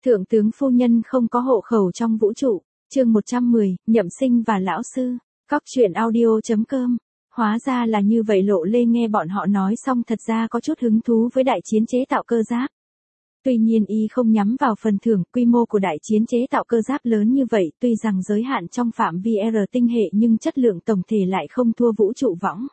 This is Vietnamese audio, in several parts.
Thượng tướng phu nhân không có hộ khẩu trong vũ trụ. Chương 110, Nhậm Sinh và lão sư. Cóc truyện audio.com. Hóa ra là như vậy. Lộ Lê nghe bọn họ nói xong thật ra có chút hứng thú với đại chiến chế tạo cơ giáp. Tuy nhiên y không nhắm vào phần thưởng, quy mô của đại chiến chế tạo cơ giáp lớn như vậy, tuy rằng giới hạn trong phạm vi R tinh hệ nhưng chất lượng tổng thể lại không thua vũ trụ võng.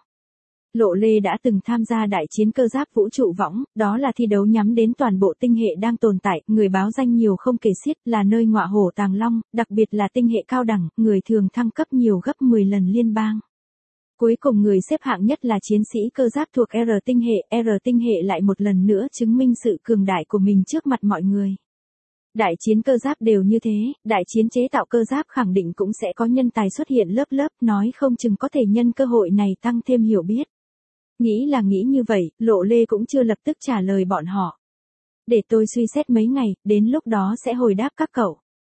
Lộ Lê đã từng tham gia đại chiến cơ giáp vũ trụ võng, đó là thi đấu nhắm đến toàn bộ tinh hệ đang tồn tại, người báo danh nhiều không kể xiết, là nơi ngọa hổ tàng long, đặc biệt là tinh hệ cao đẳng, người thường thăng cấp nhiều gấp 10 lần liên bang. Cuối cùng người xếp hạng nhất là chiến sĩ cơ giáp thuộc R tinh hệ lại một lần nữa chứng minh sự cường đại của mình trước mặt mọi người. Đại chiến cơ giáp đều như thế, đại chiến chế tạo cơ giáp khẳng định cũng sẽ có nhân tài xuất hiện lớp lớp, nói không chừng có thể nhân cơ hội này tăng thêm hiểu biết. Nghĩ là nghĩ như vậy, Lộ Lê cũng chưa lập tức trả lời bọn họ. Để tôi suy xét mấy ngày, đến lúc đó sẽ hồi đáp các cậu.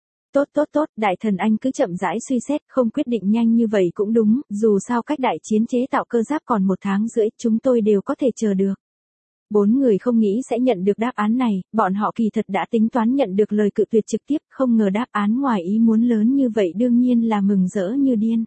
Tốt, đại thần anh cứ chậm rãi suy xét, không quyết định nhanh như vậy cũng đúng, dù sao cách đại chiến chế tạo cơ giáp còn 1 tháng rưỡi, chúng tôi đều có thể chờ được. 4 người không nghĩ sẽ nhận được đáp án này, bọn họ kỳ thật đã tính toán nhận được lời cự tuyệt trực tiếp, không ngờ đáp án ngoài ý muốn lớn như vậy đương nhiên là mừng rỡ như điên.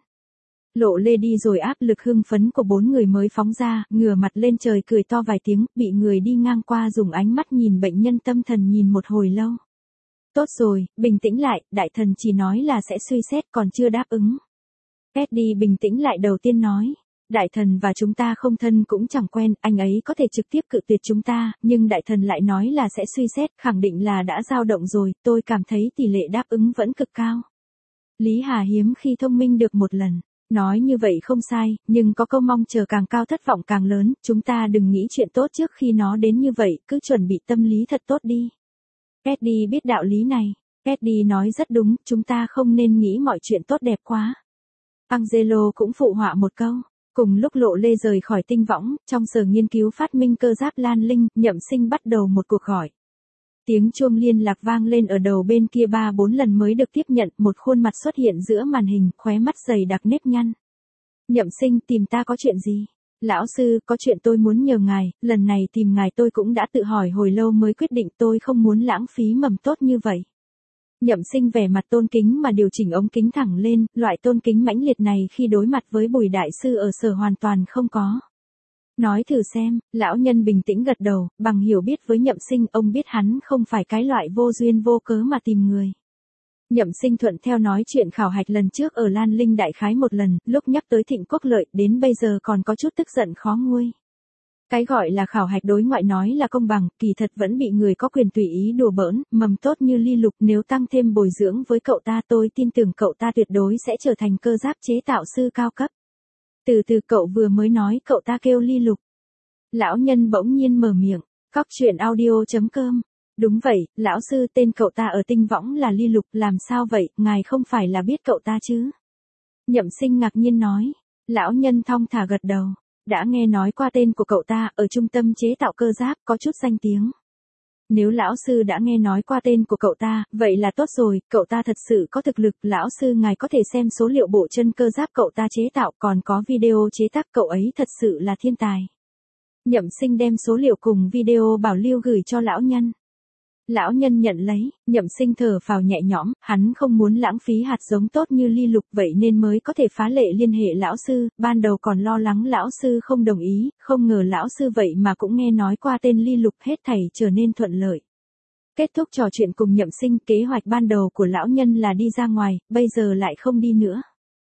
Lộ Lê đi rồi áp lực hưng phấn của 4 người mới phóng ra, ngửa mặt lên trời cười to vài tiếng, bị người đi ngang qua dùng ánh mắt nhìn bệnh nhân tâm thần nhìn một hồi lâu. Tốt rồi, bình tĩnh lại, đại thần chỉ nói là sẽ suy xét còn chưa đáp ứng. Eddie bình tĩnh lại đầu tiên nói. Đại thần và chúng ta không thân cũng chẳng quen, anh ấy có thể trực tiếp cự tuyệt chúng ta, nhưng đại thần lại nói là sẽ suy xét, khẳng định là đã dao động rồi, tôi cảm thấy tỷ lệ đáp ứng vẫn cực cao. Lý Hà hiếm khi thông minh được một lần. Nói như vậy không sai, nhưng có câu mong chờ càng cao thất vọng càng lớn, chúng ta đừng nghĩ chuyện tốt trước khi nó đến như vậy, cứ chuẩn bị tâm lý thật tốt đi. Eddie biết đạo lý này. Eddie nói rất đúng, chúng ta không nên nghĩ mọi chuyện tốt đẹp quá. Angelo cũng phụ họa một câu. Cùng lúc Lộ Lê rời khỏi tinh võng, trong sở nghiên cứu phát minh cơ giáp Lan Linh, Nhậm Sinh bắt đầu một cuộc gọi. Tiếng chuông liên lạc vang lên ở đầu bên kia 3-4 lần mới được tiếp nhận, một khuôn mặt xuất hiện giữa màn hình, khóe mắt dày đặc nếp nhăn. Nhậm Sinh, tìm ta có chuyện gì? Lão sư, có chuyện tôi muốn nhờ ngài, lần này tìm ngài tôi cũng đã tự hỏi hồi lâu mới quyết định, tôi không muốn lãng phí mầm tốt như vậy. Nhậm Sinh vẻ mặt tôn kính mà điều chỉnh ống kính thẳng lên, loại tôn kính mãnh liệt này khi đối mặt với Bùi đại sư ở sở hoàn toàn không có. Nói thử xem, lão nhân bình tĩnh gật đầu, bằng hiểu biết với Nhậm Sinh, ông biết hắn không phải cái loại vô duyên vô cớ mà tìm người. Nhậm Sinh thuận theo nói chuyện khảo hạch lần trước ở Lan Linh đại khái một lần, lúc nhắc tới Thịnh Quốc Lợi, đến bây giờ còn có chút tức giận khó nguôi. Cái gọi là khảo hạch đối ngoại nói là công bằng, kỳ thật vẫn bị người có quyền tùy ý đùa bỡn, mầm tốt như Ly Lục nếu tăng thêm bồi dưỡng với cậu ta tôi tin tưởng cậu ta tuyệt đối sẽ trở thành cơ giáp chế tạo sư cao cấp. Từ cậu vừa mới nói cậu ta kêu Ly Lục. Lão nhân bỗng nhiên mở miệng, cóc truyện audio.com. Đúng vậy, lão sư tên cậu ta ở tinh võng là Ly Lục, làm sao vậy, ngài không phải là biết cậu ta chứ? Nhậm Sinh ngạc nhiên nói. Lão nhân thong thả gật đầu. Đã nghe nói qua tên của cậu ta, ở trung tâm chế tạo cơ giáp, có chút danh tiếng. Nếu lão sư đã nghe nói qua tên của cậu ta, vậy là tốt rồi, cậu ta thật sự có thực lực, lão sư ngài có thể xem số liệu bộ chân cơ giáp cậu ta chế tạo, còn có video chế tác, cậu ấy thật sự là thiên tài. Nhậm Sinh đem số liệu cùng video bảo lưu gửi cho lão nhân. Lão nhân nhận lấy, Nhậm Sinh thở phào nhẹ nhõm, hắn không muốn lãng phí hạt giống tốt như Ly Lục vậy nên mới có thể phá lệ liên hệ lão sư, ban đầu còn lo lắng lão sư không đồng ý, không ngờ lão sư vậy mà cũng nghe nói qua tên Ly Lục, hết thảy trở nên thuận lợi. Kết thúc trò chuyện cùng Nhậm Sinh, kế hoạch ban đầu của lão nhân là đi ra ngoài, bây giờ lại không đi nữa.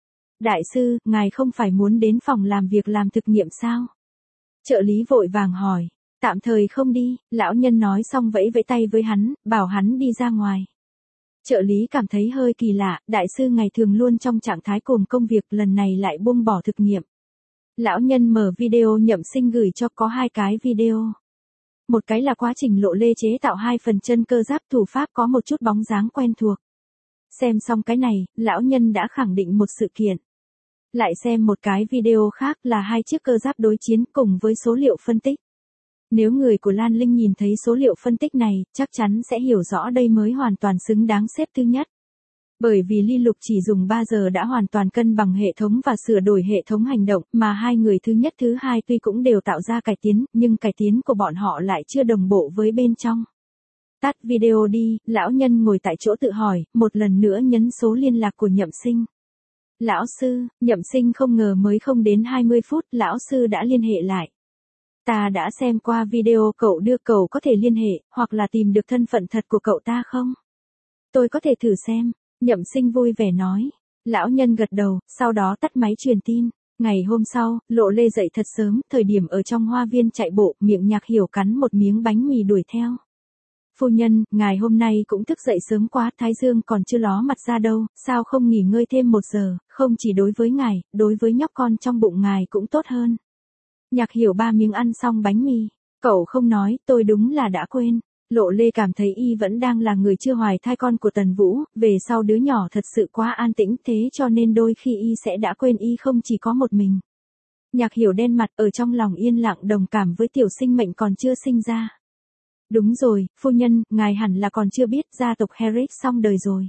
Đại sư, ngài không phải muốn đến phòng làm việc làm thực nghiệm sao? Trợ lý vội vàng hỏi. Tạm thời không đi, lão nhân nói xong vẫy vẫy tay với hắn, bảo hắn đi ra ngoài. Trợ lý cảm thấy hơi kỳ lạ, đại sư ngày thường luôn trong trạng thái cuồng công việc, lần này lại buông bỏ thực nghiệm. Lão nhân mở video Nhậm Sinh gửi cho, có 2 cái video. Một cái là quá trình Lộ Lê chế tạo 2 phần chân cơ giáp, thủ pháp có một chút bóng dáng quen thuộc. Xem xong cái này, lão nhân đã khẳng định một sự kiện. Lại xem một cái video khác là 2 chiếc cơ giáp đối chiến cùng với số liệu phân tích. Nếu người của Lan Linh nhìn thấy số liệu phân tích này, chắc chắn sẽ hiểu rõ đây mới hoàn toàn xứng đáng xếp thứ nhất. Bởi vì Ly Lục chỉ dùng 3 giờ đã hoàn toàn cân bằng hệ thống và sửa đổi hệ thống hành động, mà 2 người thứ nhất thứ hai tuy cũng đều tạo ra cải tiến, nhưng cải tiến của bọn họ lại chưa đồng bộ với bên trong. Tắt video đi, lão nhân ngồi tại chỗ tự hỏi, một lần nữa nhấn số liên lạc của Nhậm Sinh. Lão sư, Nhậm Sinh không ngờ mới không đến 20 phút, lão sư đã liên hệ lại. Ta đã xem qua video cậu đưa, cậu có thể liên hệ, hoặc là tìm được thân phận thật của cậu ta không? Tôi có thể thử xem, Nhậm Sinh vui vẻ nói. Lão nhân gật đầu, sau đó tắt máy truyền tin. Ngày hôm sau, Lộ Lê dậy thật sớm, thời điểm ở trong hoa viên chạy bộ, miệng Nhạc Hiểu cắn một miếng bánh mì đuổi theo. Phu nhân, ngài hôm nay cũng thức dậy sớm quá, thái dương còn chưa ló mặt ra đâu, sao không nghỉ ngơi thêm 1 giờ, không chỉ đối với ngài, đối với nhóc con trong bụng ngài cũng tốt hơn. Nhạc Hiểu 3 miếng ăn xong bánh mì. Cậu không nói, tôi đúng là đã quên. Lộ Lê cảm thấy y vẫn đang là người chưa hoài thai con của Tần Vũ, về sau đứa nhỏ thật sự quá an tĩnh, thế cho nên đôi khi y sẽ đã quên y không chỉ có một mình. Nhạc Hiểu đen mặt, ở trong lòng yên lặng đồng cảm với tiểu sinh mệnh còn chưa sinh ra. Đúng rồi, phu nhân, ngài hẳn là còn chưa biết gia tộc Harris xong đời rồi.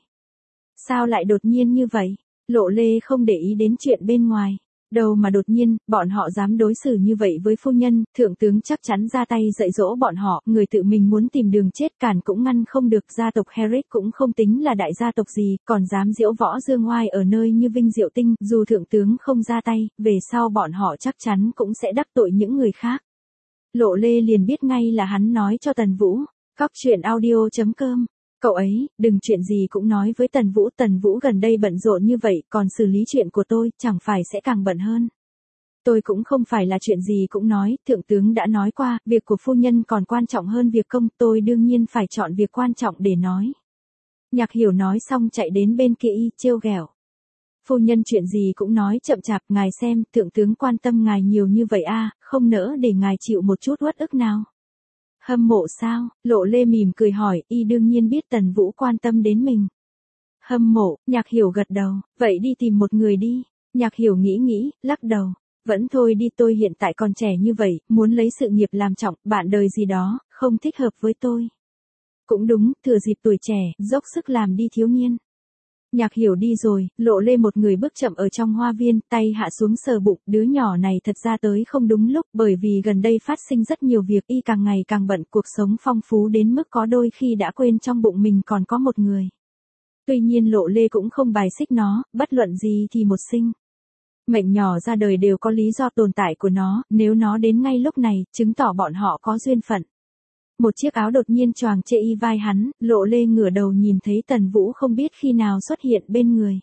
Sao lại đột nhiên như vậy? Lộ Lê không để ý đến chuyện bên ngoài. Đâu mà đột nhiên, bọn họ dám đối xử như vậy với phu nhân, thượng tướng chắc chắn ra tay dạy dỗ bọn họ, người tự mình muốn tìm đường chết cản cũng ngăn không được, gia tộc Harris cũng không tính là đại gia tộc gì, còn dám diễu võ dương oai ở nơi như Vinh Diệu Tinh, dù thượng tướng không ra tay, về sau bọn họ chắc chắn cũng sẽ đắc tội những người khác. Lộ Lê liền biết ngay là hắn nói cho Tần Vũ. Cóc truyện audio.com. Cậu ấy, đừng chuyện gì cũng nói với Tần Vũ gần đây bận rộn như vậy, còn xử lý chuyện của tôi, chẳng phải sẽ càng bận hơn. Tôi cũng không phải là chuyện gì cũng nói, thượng tướng đã nói qua, việc của phu nhân còn quan trọng hơn việc công, tôi đương nhiên phải chọn việc quan trọng để nói. Nhạc Hiểu nói xong chạy đến bên kia y, trêu ghẹo. Phu nhân chuyện gì cũng nói chậm chạp, ngài xem, thượng tướng quan tâm ngài nhiều như vậy không nỡ để ngài chịu một chút uất ức nào. Hâm mộ sao? Lộ Lê mỉm cười hỏi, y đương nhiên biết Tần Vũ quan tâm đến mình. Hâm mộ, Nhạc Hiểu gật đầu, vậy đi tìm một người đi. Nhạc Hiểu nghĩ, lắc đầu, vẫn thôi đi, tôi hiện tại còn trẻ như vậy, muốn lấy sự nghiệp làm trọng, bạn đời gì đó, không thích hợp với tôi. Cũng đúng, thừa dịp tuổi trẻ, dốc sức làm đi thiếu niên. Nhạc Hiểu đi rồi, Lộ Lê một người bước chậm ở trong hoa viên, tay hạ xuống sờ bụng, đứa nhỏ này thật ra tới không đúng lúc, bởi vì gần đây phát sinh rất nhiều việc, y càng ngày càng bận, cuộc sống phong phú đến mức có đôi khi đã quên trong bụng mình còn có một người. Tuy nhiên Lộ Lê cũng không bài xích nó, bất luận gì thì một sinh mệnh nhỏ ra đời đều có lý do tồn tại của nó, nếu nó đến ngay lúc này, chứng tỏ bọn họ có duyên phận. Một chiếc áo đột nhiên choàng chê y vai hắn, Lộ Lê ngửa đầu nhìn thấy Tần Vũ không biết khi nào xuất hiện bên người.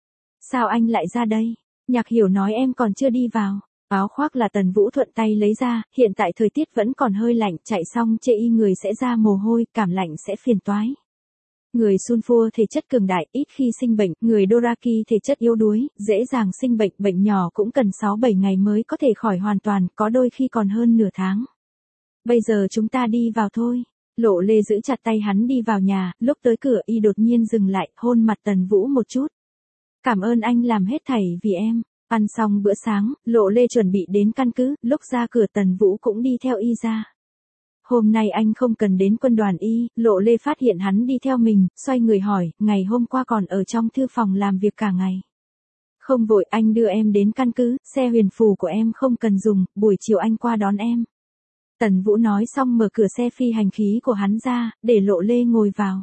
Sao anh lại ra đây? Nhạc Hiểu nói em còn chưa đi vào. Áo khoác là Tần Vũ thuận tay lấy ra, hiện tại thời tiết vẫn còn hơi lạnh, chạy xong chê y người sẽ ra mồ hôi, cảm lạnh sẽ phiền toái. Người Sunfua thể chất cường đại, ít khi sinh bệnh, người Doraki thể chất yếu đuối, dễ dàng sinh bệnh, bệnh nhỏ cũng cần 6-7 ngày mới có thể khỏi hoàn toàn, có đôi khi còn hơn nửa tháng. Bây giờ chúng ta đi vào thôi. Lộ Lê giữ chặt tay hắn đi vào nhà, lúc tới cửa y đột nhiên dừng lại, hôn mặt Tần Vũ một chút. Cảm ơn anh làm hết thảy vì em. Ăn xong bữa sáng, Lộ Lê chuẩn bị đến căn cứ, lúc ra cửa Tần Vũ cũng đi theo y ra. Hôm nay anh không cần đến quân đoàn y, Lộ Lê phát hiện hắn đi theo mình, xoay người hỏi, ngày hôm qua còn ở trong thư phòng làm việc cả ngày. Không vội, anh đưa em đến căn cứ, xe huyền phù của em không cần dùng, buổi chiều anh qua đón em. Tần Vũ nói xong mở cửa xe phi hành khí của hắn ra, để Lộ Lê ngồi vào.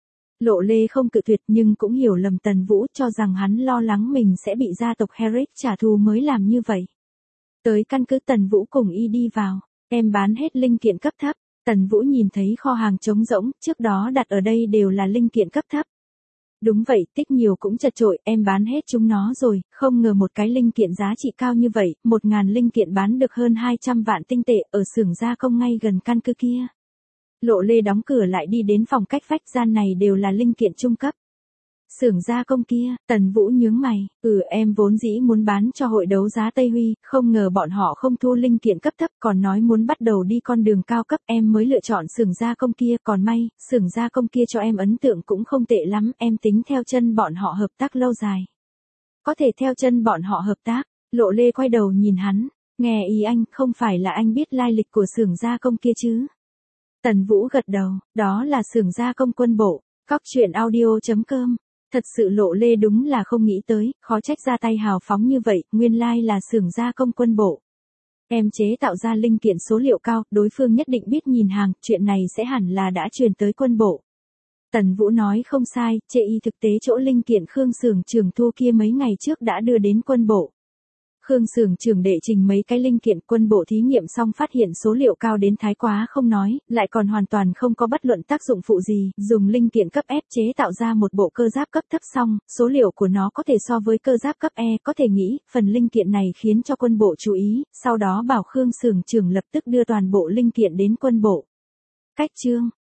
Lộ Lê không cự tuyệt nhưng cũng hiểu lầm Tần Vũ, cho rằng hắn lo lắng mình sẽ bị gia tộc Harris trả thù mới làm như vậy. Tới căn cứ Tần Vũ cùng y đi vào, em bán hết linh kiện cấp thấp. Tần Vũ nhìn thấy kho hàng trống rỗng, trước đó đặt ở đây đều là linh kiện cấp thấp. Đúng vậy, tích nhiều cũng chật chội, em bán hết chúng nó rồi, không ngờ một cái linh kiện giá trị cao như vậy, 1000 linh kiện bán được hơn 200 vạn tinh tệ, ở xưởng gia công ngay gần căn cứ kia. Lộ Lê đóng cửa lại đi đến phòng cách vách, gian này đều là linh kiện trung cấp. Xưởng gia công kia, Tần Vũ nhướng mày, em vốn dĩ muốn bán cho hội đấu giá Tây Huy, không ngờ bọn họ không thu linh kiện cấp thấp, còn nói muốn bắt đầu đi con đường cao cấp, em mới lựa chọn xưởng gia công kia, còn may, xưởng gia công kia cho em ấn tượng cũng không tệ lắm, em tính theo chân bọn họ hợp tác lâu dài. Có thể theo chân bọn họ hợp tác, Lộ Lê quay đầu nhìn hắn, nghe ý anh, không phải là anh biết lai lịch của xưởng gia công kia chứ? Tần Vũ gật đầu, đó là xưởng gia công quân bộ. Cóc truyện audio.com. Thật sự Lộ Lê đúng là không nghĩ tới, khó trách ra tay hào phóng như vậy, nguyên lai là xưởng gia công quân bộ. Em chế tạo ra linh kiện số liệu cao, đối phương nhất định biết nhìn hàng, chuyện này sẽ hẳn là đã truyền tới quân bộ. Tần Vũ nói không sai, chê y thực tế chỗ linh kiện Khương Xưởng Trưởng thu kia mấy ngày trước đã đưa đến quân bộ. Khương Xưởng Trưởng đệ trình mấy cái linh kiện, quân bộ thí nghiệm xong phát hiện số liệu cao đến thái quá không nói, lại còn hoàn toàn không có bất luận tác dụng phụ gì, dùng linh kiện cấp F chế tạo ra một bộ cơ giáp cấp thấp xong, số liệu của nó có thể so với cơ giáp cấp E, có thể nghĩ, phần linh kiện này khiến cho quân bộ chú ý, sau đó bảo Khương Xưởng Trưởng lập tức đưa toàn bộ linh kiện đến quân bộ. Cách chương